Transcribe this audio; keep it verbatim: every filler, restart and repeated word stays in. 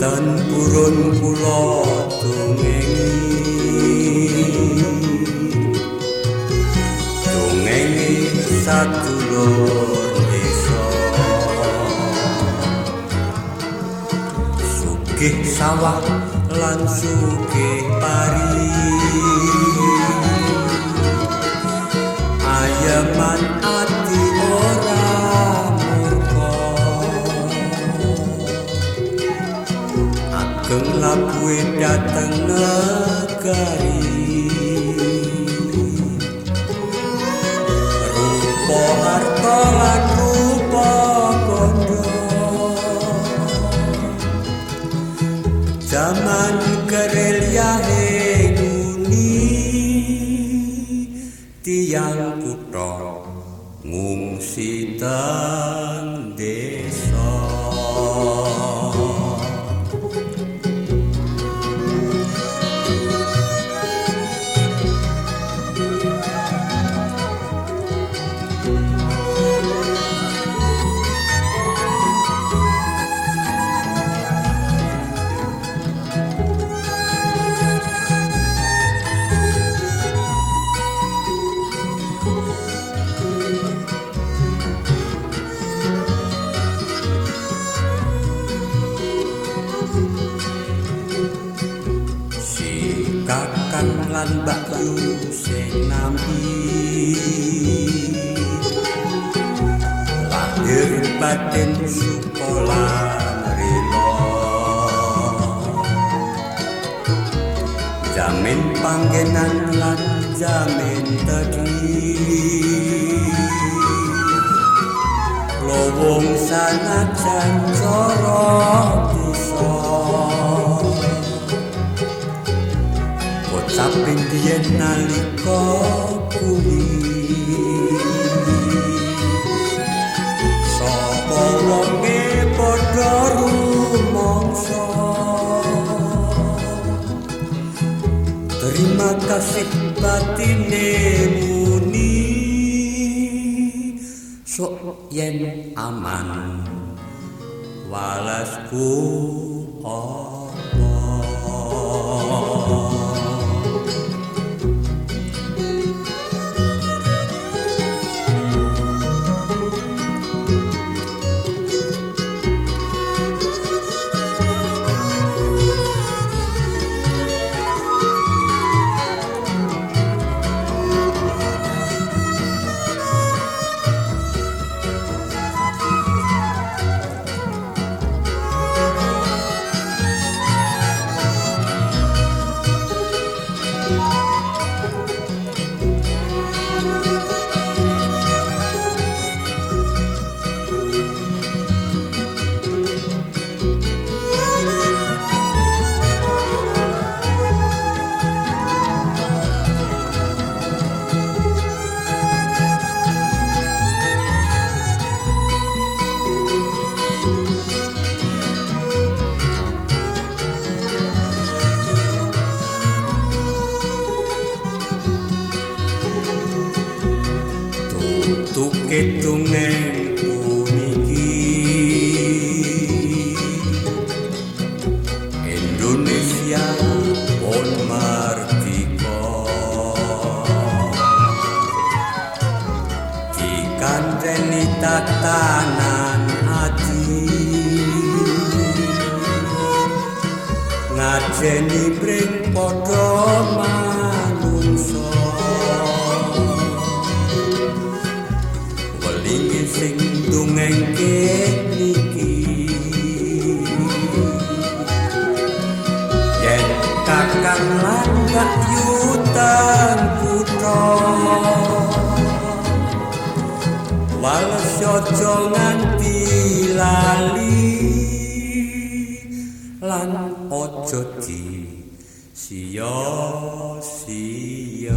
Dinten purun kula dongengi dongengi sadulur desa sugih sawah lan sugih pari ayaman ati ora murka ageng labuhe dateng negari rupa harta lan rupa bondo zaman gerilya nguni tiyang kutha ngungsi teng desa kakang lan Mbak Yu sing nampi lahir batin sekolah rela jamin panggenan lan jamin tadi lowong sanajan cara desa Saping diyen nalika kuwi sapa wonge padha rumangsa terima kasih batine muni sok yen aman walasku apa Ketungen puniki Indonesia pun mardika dikandhani tatanan ati ngajeni bring padha manungsa sing dongengke niki yen kakang lan Mbak Yu teng kutha wales aja nganti lali lan aja di sia-sia